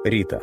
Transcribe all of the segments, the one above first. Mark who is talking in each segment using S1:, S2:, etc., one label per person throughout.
S1: Рита.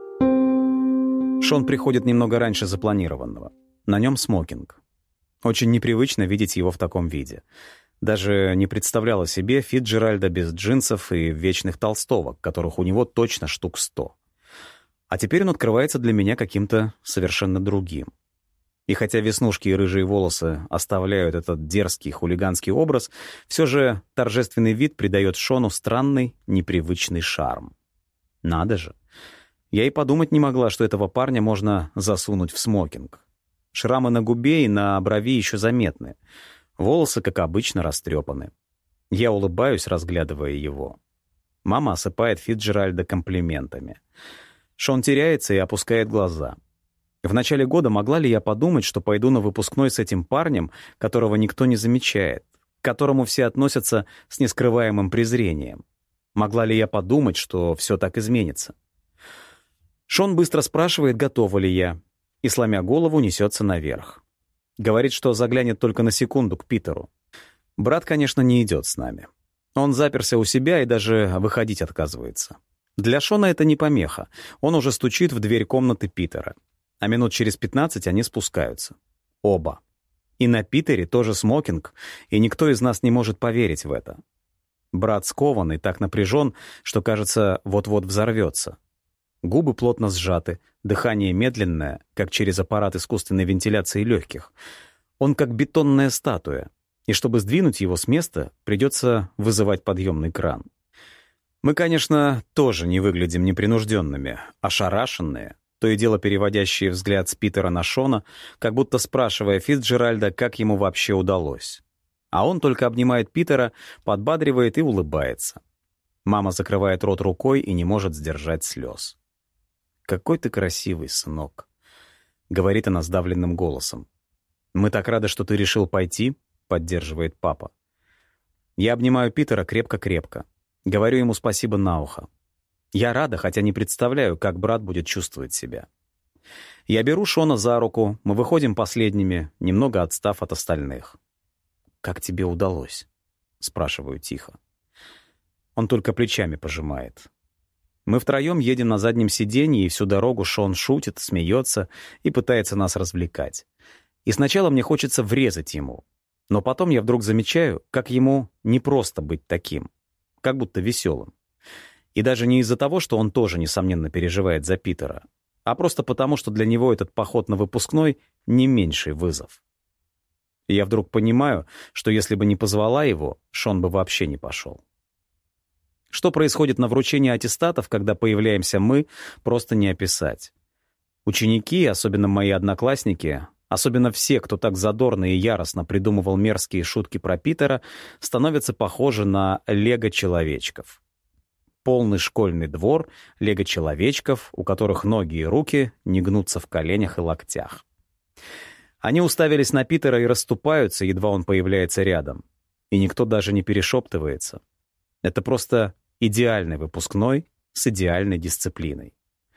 S1: Шон приходит немного раньше запланированного. На нем смокинг. Очень непривычно видеть его в таком виде. Даже не представляла себе Фицджеральда без джинсов и вечных толстовок, которых у него точно штук 100. А теперь он открывается для меня каким-то совершенно другим. И хотя веснушки и рыжие волосы оставляют этот дерзкий хулиганский образ, все же торжественный вид придает Шону странный, непривычный шарм. Надо же. Я и подумать не могла, что этого парня можно засунуть в смокинг. Шрамы на губе и на брови еще заметны. Волосы, как обычно, растрепаны. Я улыбаюсь, разглядывая его. Мама осыпает Фицджеральда комплиментами. Шон теряется и опускает глаза. В начале года могла ли я подумать, что пойду на выпускной с этим парнем, которого никто не замечает, к которому все относятся с нескрываемым презрением? Могла ли я подумать, что все так изменится? Шон быстро спрашивает, готова ли я, и, сломя голову, несется наверх. Говорит, что заглянет только на секунду к Питеру. Брат, конечно, не идет с нами. Он заперся у себя и даже выходить отказывается. Для Шона это не помеха. Он уже стучит в дверь комнаты Питера. А минут через 15 они спускаются. Оба. И на Питере тоже смокинг, и никто из нас не может поверить в это. Брат скован и так напряжен, что, кажется, вот-вот взорвется. Губы плотно сжаты, дыхание медленное, как через аппарат искусственной вентиляции легких. Он как бетонная статуя, и чтобы сдвинуть его с места, придется вызывать подъемный кран. Мы, конечно, тоже не выглядим непринужденными, ошарашенные, то и дело переводящие взгляд с Питера на Шона, как будто спрашивая Фицджеральда, как ему вообще удалось. А он только обнимает Питера, подбадривает и улыбается. Мама закрывает рот рукой и не может сдержать слез. «Какой ты красивый, сынок», — говорит она сдавленным голосом. «Мы так рады, что ты решил пойти», — поддерживает папа. Я обнимаю Питера крепко-крепко. Говорю ему спасибо на ухо. Я рада, хотя не представляю, как брат будет чувствовать себя. Я беру Шона за руку, мы выходим последними, немного отстав от остальных. «Как тебе удалось?» — спрашиваю тихо. Он только плечами пожимает. Мы втроем едем на заднем сиденье, и всю дорогу Шон шутит, смеется и пытается нас развлекать. И сначала мне хочется врезать ему, но потом я вдруг замечаю, как ему не просто быть таким, как будто веселым. И даже не из-за того, что он тоже, несомненно, переживает за Питера, а просто потому, что для него этот поход на выпускной не меньший вызов. И я вдруг понимаю, что если бы не позвала его, Шон бы вообще не пошел. Что происходит на вручении аттестатов, когда появляемся мы, просто не описать. Ученики, особенно мои одноклассники, особенно все, кто так задорно и яростно придумывал мерзкие шутки про Питера, становятся похожи на лего-человечков. Полный школьный двор лего-человечков, у которых ноги и руки не гнутся в коленях и локтях. Они уставились на Питера и расступаются, едва он появляется рядом. И никто даже не перешептывается. Это просто идеальный выпускной с идеальной дисциплиной.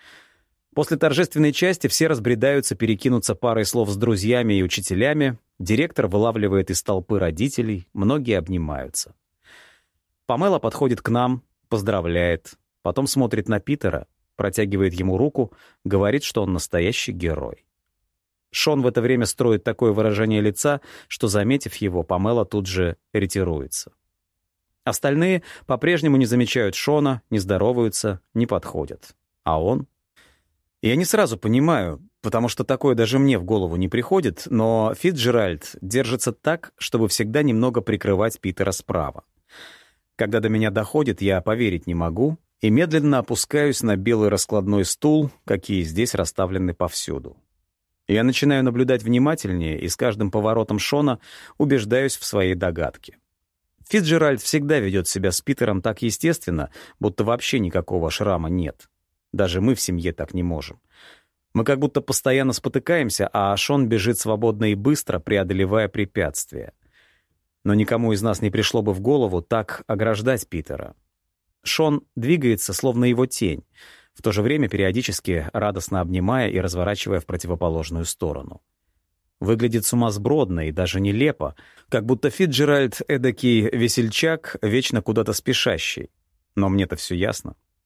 S1: После торжественной части все разбредаются перекинуться парой слов с друзьями и учителями, директор вылавливает из толпы родителей, многие обнимаются. Памела подходит к нам, поздравляет, потом смотрит на Питера, протягивает ему руку, говорит, что он настоящий герой. Шон в это время строит такое выражение лица, что, заметив его, Памела тут же ретируется. Остальные по-прежнему не замечают Шона, не здороваются, не подходят. А он? Я не сразу понимаю, потому что такое даже мне в голову не приходит, но Фицджеральд держится так, чтобы всегда немного прикрывать Питера справа. Когда до меня доходит, я поверить не могу и медленно опускаюсь на белый раскладной стул, какие здесь расставлены повсюду. Я начинаю наблюдать внимательнее и с каждым поворотом Шона убеждаюсь в своей догадке. Фицджеральд всегда ведет себя с Питером так естественно, будто вообще никакого шрама нет. Даже мы в семье так не можем. Мы как будто постоянно спотыкаемся, а Шон бежит свободно и быстро, преодолевая препятствия. Но никому из нас не пришло бы в голову так ограждать Питера. Шон двигается, словно его тень, в то же время периодически радостно обнимая и разворачивая в противоположную сторону. Выглядит сумасбродно и даже нелепо, как будто Фицджеральд эдакий весельчак, вечно куда-то спешащий. Но мне-то все ясно.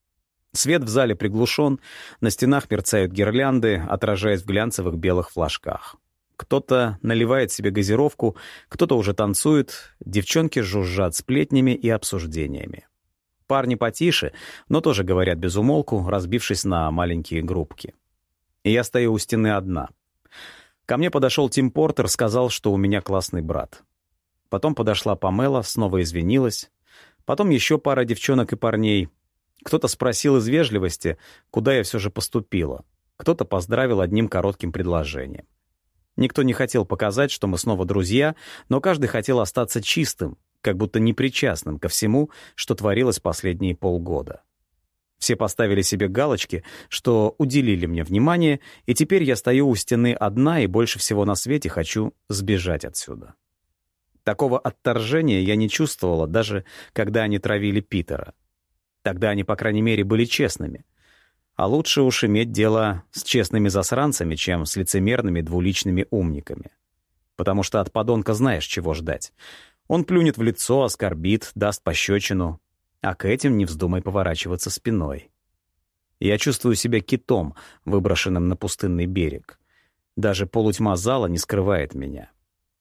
S1: Свет в зале приглушен, на стенах мерцают гирлянды, отражаясь в глянцевых белых флажках. Кто-то наливает себе газировку, кто-то уже танцует, девчонки жужжат сплетнями и обсуждениями. Парни потише, но тоже говорят без умолку, разбившись на маленькие группки. И я стою у стены одна. Ко мне подошел Тим Портер, сказал, что у меня классный брат. Потом подошла Памела, снова извинилась. Потом еще пара девчонок и парней. Кто-то спросил из вежливости, куда я все же поступила. Кто-то поздравил одним коротким предложением. Никто не хотел показать, что мы снова друзья, но каждый хотел остаться чистым, как будто непричастным ко всему, что творилось последние полгода. Все поставили себе галочки, что уделили мне внимание, и теперь я стою у стены одна и больше всего на свете хочу сбежать отсюда. Такого отторжения я не чувствовала, даже когда они травили Питера. Тогда они, по крайней мере, были честными. А лучше уж иметь дело с честными засранцами, чем с лицемерными двуличными умниками. Потому что от подонка знаешь, чего ждать. Он плюнет в лицо, оскорбит, даст пощечину, а к этим не вздумай поворачиваться спиной. Я чувствую себя китом, выброшенным на пустынный берег. Даже полутьма зала не скрывает меня.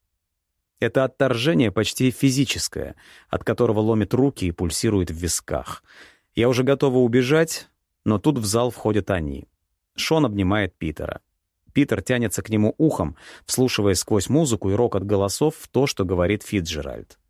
S1: Это отторжение почти физическое, от которого ломит руки и пульсирует в висках. Я уже готова убежать, но тут в зал входят они. Шон обнимает Питера. Питер тянется к нему ухом, вслушиваясь сквозь музыку и рокот голосов в то, что говорит Фицджеральд.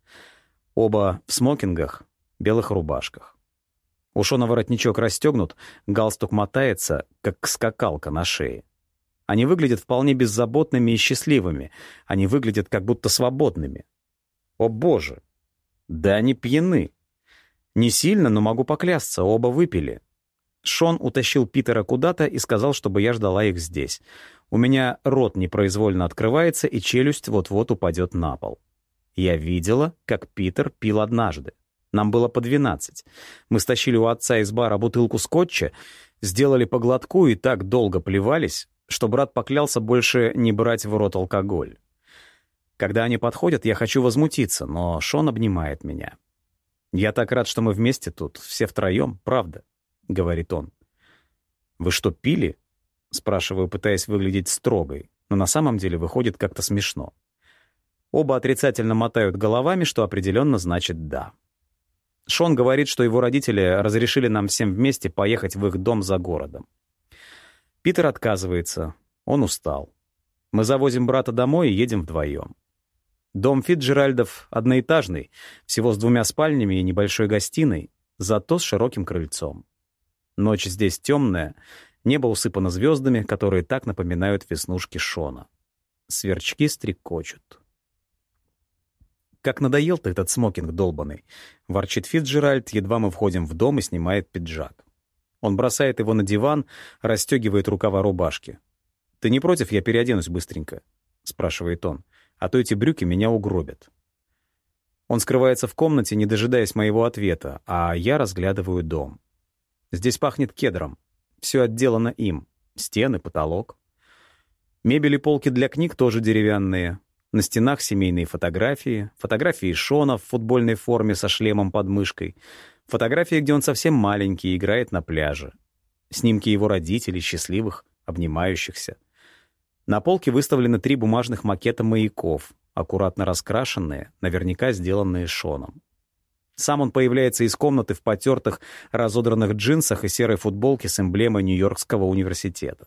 S1: Оба в смокингах, белых рубашках. У Шона воротничок расстегнут, галстук мотается, как скакалка на шее. Они выглядят вполне беззаботными и счастливыми. Они выглядят как будто свободными. О боже! Да они пьяны. Не сильно, но могу поклясться, оба выпили. Шон утащил Питера куда-то и сказал, чтобы я ждала их здесь. У меня рот непроизвольно открывается, и челюсть вот-вот упадет на пол. Я видела, как Питер пил однажды. Нам было по 12. Мы стащили у отца из бара бутылку скотча, сделали по глотку и так долго плевались, что брат поклялся больше не брать в рот алкоголь. Когда они подходят, я хочу возмутиться, но Шон обнимает меня. «Я так рад, что мы вместе тут, все втроем, правда», — говорит он. «Вы что, пили?» — спрашиваю, пытаясь выглядеть строгой, но на самом деле выходит как-то смешно. Оба отрицательно мотают головами, что определенно значит «да». Шон говорит, что его родители разрешили нам всем вместе поехать в их дом за городом. Питер отказывается, он устал. Мы завозим брата домой и едем вдвоем. Дом Фицджеральдов одноэтажный, всего с 2 спальнями и небольшой гостиной, зато с широким крыльцом. Ночь здесь темная, небо усыпано звездами, которые так напоминают веснушки Шона. Сверчки стрекочут. «Как надоел-то этот смокинг долбаный!» — ворчит Фицджеральд, едва мы входим в дом и снимает пиджак. Он бросает его на диван, расстегивает рукава рубашки. «Ты не против, я переоденусь быстренько?» — спрашивает он. «А то эти брюки меня угробят». Он скрывается в комнате, не дожидаясь моего ответа, а я разглядываю дом. Здесь пахнет кедром. Все отделано им. Стены, потолок. Мебель и полки для книг тоже деревянные. На стенах семейные фотографии. Фотографии Шона в футбольной форме со шлемом под мышкой. Фотографии, где он совсем маленький, играет на пляже. Снимки его родителей, счастливых, обнимающихся. На полке выставлены 3 бумажных макета маяков, аккуратно раскрашенные, наверняка сделанные Шоном. Сам он появляется из комнаты в потертых, разодранных джинсах и серой футболке с эмблемой Нью-Йоркского университета.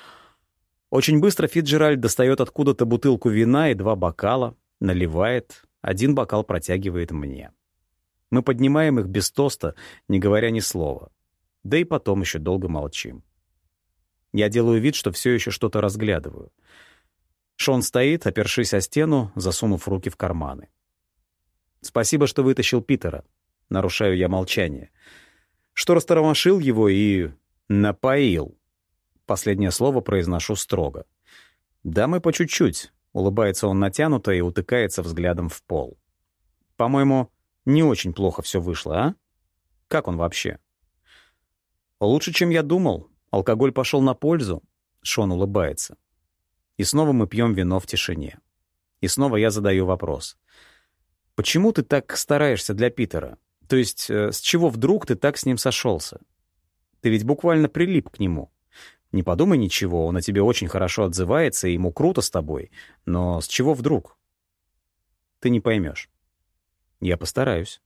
S1: Очень быстро Фицджеральд достает откуда-то бутылку вина и 2 бокала, наливает, 1 бокал протягивает мне. Мы поднимаем их без тоста, не говоря ни слова. Да и потом еще долго молчим. Я делаю вид, что все еще что-то разглядываю. Шон стоит, опершись о стену, засунув руки в карманы. «Спасибо, что вытащил Питера», — нарушаю я молчание. «Что растормошил его и напоил». Последнее слово произношу строго. «Да мы по чуть-чуть», — улыбается он натянуто и утыкается взглядом в пол. «По-моему, не очень плохо все вышло, а? Как он вообще?» «Лучше, чем я думал. Алкоголь пошел на пользу», — Шон улыбается. И снова мы пьем вино в тишине. И снова я задаю вопрос. «Почему ты так стараешься для Питера? То есть, с чего вдруг ты так с ним сошелся?» Ты ведь буквально прилип к нему. Не подумай ничего, он о тебе очень хорошо отзывается, и ему круто с тобой. Но с чего вдруг? Ты не поймешь. Я постараюсь.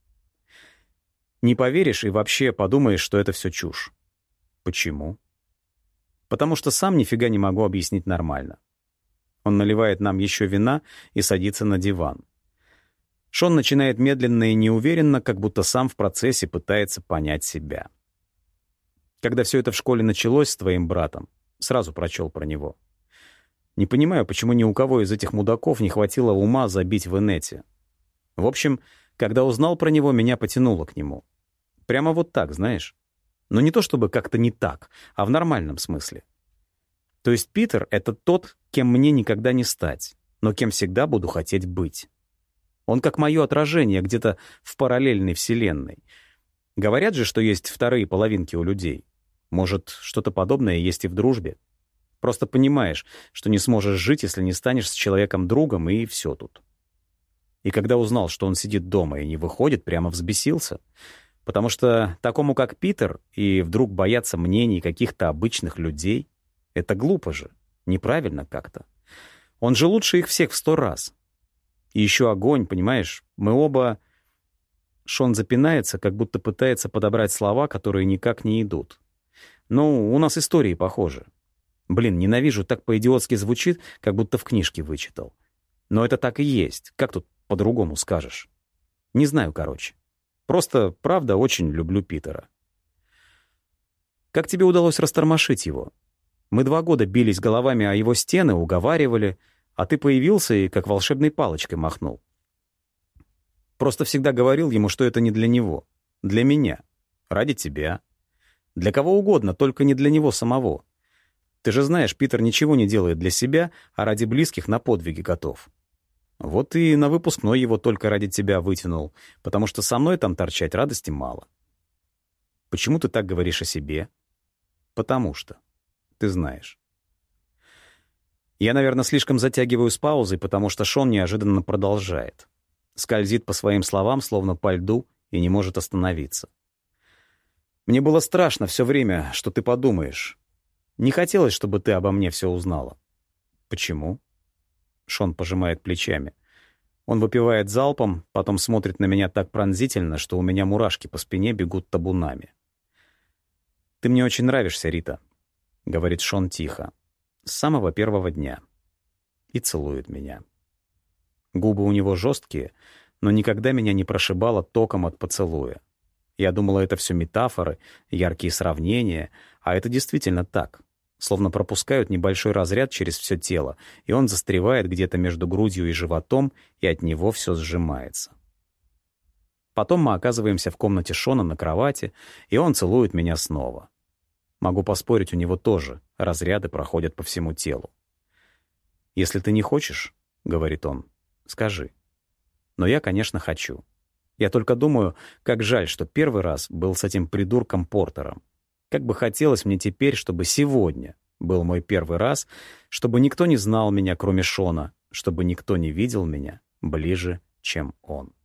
S1: Не поверишь и вообще подумаешь, что это все чушь. Почему? Потому что сам нифига не могу объяснить нормально. Он наливает нам еще вина и садится на диван. Шон начинает медленно и неуверенно, как будто сам в процессе пытается понять себя. Когда все это в школе началось с твоим братом, сразу прочел про него. Не понимаю, почему ни у кого из этих мудаков не хватило ума забить в инете. В общем, когда узнал про него, меня потянуло к нему. Прямо вот так, знаешь. Но не то чтобы как-то не так, а в нормальном смысле. То есть Питер — это тот, кем мне никогда не стать, но кем всегда буду хотеть быть. Он как мое отражение где-то в параллельной вселенной. Говорят же, что есть вторые половинки у людей. Может, что-то подобное есть и в дружбе. Просто понимаешь, что не сможешь жить, если не станешь с человеком другом, и все тут. И когда узнал, что он сидит дома и не выходит, прямо взбесился. Потому что такому, как Питер, и вдруг бояться мнений каких-то обычных людей — это глупо же, неправильно как-то. Он же лучше их всех в 100 раз. И еще огонь, понимаешь? Мы оба... Шон запинается, как будто пытается подобрать слова, которые никак не идут. Ну, у нас истории похожи. Блин, ненавижу, так по-идиотски звучит, как будто в книжке вычитал. Но это так и есть. Как тут по-другому скажешь? Не знаю, короче. Просто, правда, очень люблю Питера. Как тебе удалось растормошить его? Мы 2 года бились головами о его стены, уговаривали, а ты появился и как волшебной палочкой махнул. Просто всегда говорил ему, что это не для него. Для меня. Ради тебя. Для кого угодно, только не для него самого. Ты же знаешь, Питер ничего не делает для себя, а ради близких на подвиги готов. Вот и на выпускной его только ради тебя вытянул, потому что со мной там торчать радости мало. Почему ты так говоришь о себе? Потому что. Ты знаешь. Я, наверное, слишком затягиваю с паузой, потому что Шон неожиданно продолжает. Скользит по своим словам, словно по льду, и не может остановиться. Мне было страшно все время, что ты подумаешь. Не хотелось, чтобы ты обо мне все узнала. Почему? Шон пожимает плечами. Он выпивает залпом, потом смотрит на меня так пронзительно, что у меня мурашки по спине бегут табунами. «Ты мне очень нравишься, Рита», — говорит Шон тихо, — «с самого первого дня». И целует меня. Губы у него жесткие, но никогда меня не прошибало током от поцелуя. Я думала, это все метафоры, яркие сравнения, а это действительно так. Словно пропускают небольшой разряд через все тело, и он застревает где-то между грудью и животом, и от него все сжимается. Потом мы оказываемся в комнате Шона на кровати, и он целует меня снова. Могу поспорить, у него тоже разряды проходят по всему телу. «Если ты не хочешь, — говорит он, — скажи. Но я, конечно, хочу. Я только думаю, как жаль, что первый раз был с этим придурком Портером. Как бы хотелось мне теперь, чтобы сегодня был мой первый раз, чтобы никто не знал меня, кроме Шона, чтобы никто не видел меня ближе, чем он».